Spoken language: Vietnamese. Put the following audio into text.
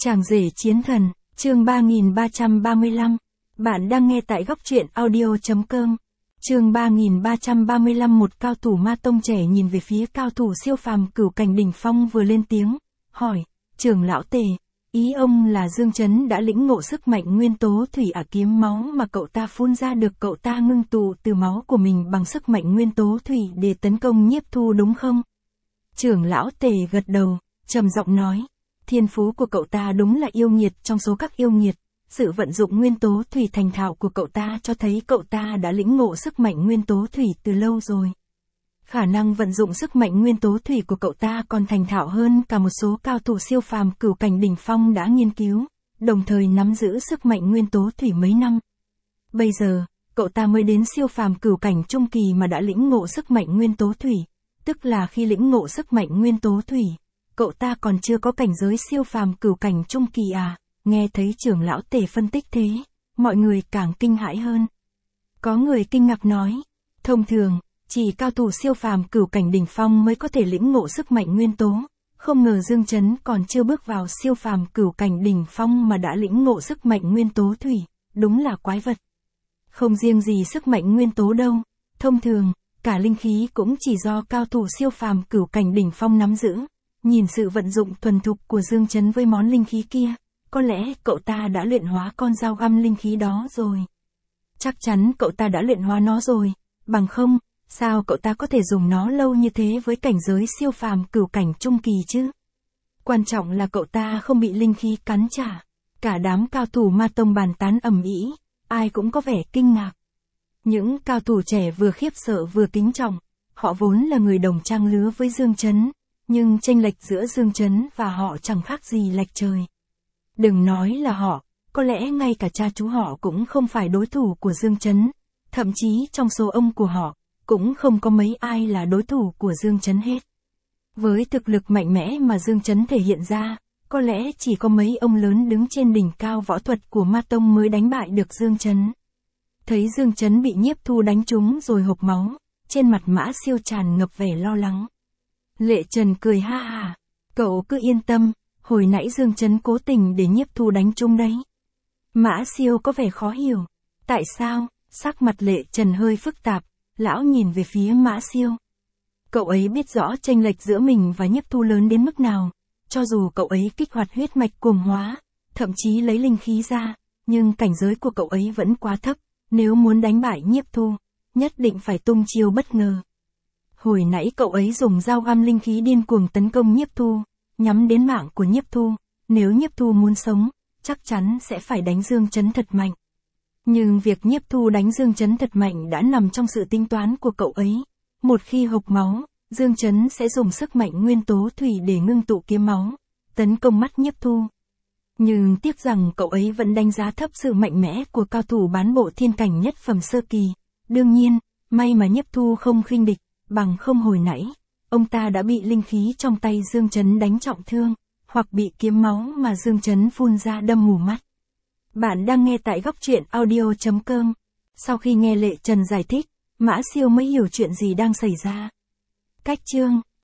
Chàng rể chiến thần, chương 3335. Bạn đang nghe tại góc truyện audio.com. Chương 3335. Một cao thủ ma tông trẻ nhìn về phía cao thủ siêu phàm Cửu Cảnh đỉnh phong vừa lên tiếng, hỏi, trưởng lão Tề, ý ông là Dương Chấn đã lĩnh ngộ sức mạnh nguyên tố thủy kiếm máu mà cậu ta phun ra được cậu ta ngưng tụ từ máu của mình bằng sức mạnh nguyên tố thủy để tấn công Nhiếp Thu đúng không? Trưởng lão Tề gật đầu, trầm giọng nói, thiên phú của cậu ta đúng là yêu nghiệt trong số các yêu nghiệt, sự vận dụng nguyên tố thủy thành thạo của cậu ta cho thấy cậu ta đã lĩnh ngộ sức mạnh nguyên tố thủy từ lâu rồi. Khả năng vận dụng sức mạnh nguyên tố thủy của cậu ta còn thành thạo hơn cả một số cao thủ siêu phàm Cửu Cảnh đỉnh phong đã nghiên cứu, đồng thời nắm giữ sức mạnh nguyên tố thủy mấy năm. Bây giờ, cậu ta mới đến siêu phàm Cửu Cảnh trung kỳ mà đã lĩnh ngộ sức mạnh nguyên tố thủy, tức là khi lĩnh ngộ sức mạnh nguyên tố thủy, cậu ta còn chưa có cảnh giới siêu phàm Cửu Cảnh trung kỳ à? Nghe thấy trưởng lão Tề phân tích thế, mọi người càng kinh hãi hơn. Có người kinh ngạc nói, thông thường, chỉ cao thủ siêu phàm Cửu Cảnh đỉnh phong mới có thể lĩnh ngộ sức mạnh nguyên tố, không ngờ Dương Chấn còn chưa bước vào siêu phàm Cửu Cảnh đỉnh phong mà đã lĩnh ngộ sức mạnh nguyên tố thủy, đúng là quái vật. Không riêng gì sức mạnh nguyên tố đâu, thông thường, cả linh khí cũng chỉ do cao thủ siêu phàm Cửu Cảnh đỉnh phong nắm giữ. Nhìn sự vận dụng thuần thục của Dương Chấn với món linh khí kia, có lẽ cậu ta đã luyện hóa con dao găm linh khí đó rồi. Chắc chắn cậu ta đã luyện hóa nó rồi, bằng không, sao cậu ta có thể dùng nó lâu như thế với cảnh giới siêu phàm Cửu Cảnh trung kỳ chứ? Quan trọng là cậu ta không bị linh khí cắn trả. Cả đám cao thủ ma tông bàn tán ầm ĩ, ai cũng có vẻ kinh ngạc. Những cao thủ trẻ vừa khiếp sợ vừa kính trọng, họ vốn là người đồng trang lứa với Dương Chấn. Nhưng chênh lệch giữa Dương Chấn và họ chẳng khác gì lệch trời. Đừng nói là họ, có lẽ ngay cả cha chú họ cũng không phải đối thủ của Dương Chấn, thậm chí trong số ông của họ, cũng không có mấy ai là đối thủ của Dương Chấn hết. Với thực lực mạnh mẽ mà Dương Chấn thể hiện ra, có lẽ chỉ có mấy ông lớn đứng trên đỉnh cao võ thuật của ma tông mới đánh bại được Dương Chấn. Thấy Dương Chấn bị Nhiếp Thu đánh trúng rồi hộc máu, trên mặt Mã Siêu tràn ngập vẻ lo lắng. Lệ Trần cười ha ha, cậu cứ yên tâm, hồi nãy Dương Chấn cố tình để Nhiếp Thu đánh trúng đấy. Mã Siêu có vẻ khó hiểu, tại sao? Sắc mặt Lệ Trần hơi phức tạp, lão nhìn về phía Mã Siêu. Cậu ấy biết rõ chênh lệch giữa mình và Nhiếp Thu lớn đến mức nào, cho dù cậu ấy kích hoạt huyết mạch cuồng hóa, thậm chí lấy linh khí ra, nhưng cảnh giới của cậu ấy vẫn quá thấp, nếu muốn đánh bại Nhiếp Thu, nhất định phải tung chiêu bất ngờ. Hồi nãy cậu ấy dùng dao găm linh khí điên cuồng tấn công Nhiếp Thu, nhắm đến mạng của Nhiếp Thu, nếu Nhiếp Thu muốn sống, chắc chắn sẽ phải đánh Dương Chấn thật mạnh. Nhưng việc Nhiếp Thu đánh Dương Chấn thật mạnh đã nằm trong sự tính toán của cậu ấy. Một khi hộc máu, Dương Chấn sẽ dùng sức mạnh nguyên tố thủy để ngưng tụ kiếm máu, tấn công mắt Nhiếp Thu. Nhưng tiếc rằng cậu ấy vẫn đánh giá thấp sự mạnh mẽ của cao thủ bán bộ thiên cảnh nhất phẩm sơ kỳ. Đương nhiên, may mà Nhiếp Thu không khinh địch. Bằng không hồi nãy, ông ta đã bị linh khí trong tay Dương Chấn đánh trọng thương, hoặc bị kiếm máu mà Dương Chấn phun ra đâm mù mắt. Bạn đang nghe tại góc truyện audio.com. Sau khi nghe Lệ Trần giải thích, Mã Siêu mới hiểu chuyện gì đang xảy ra. Cách chương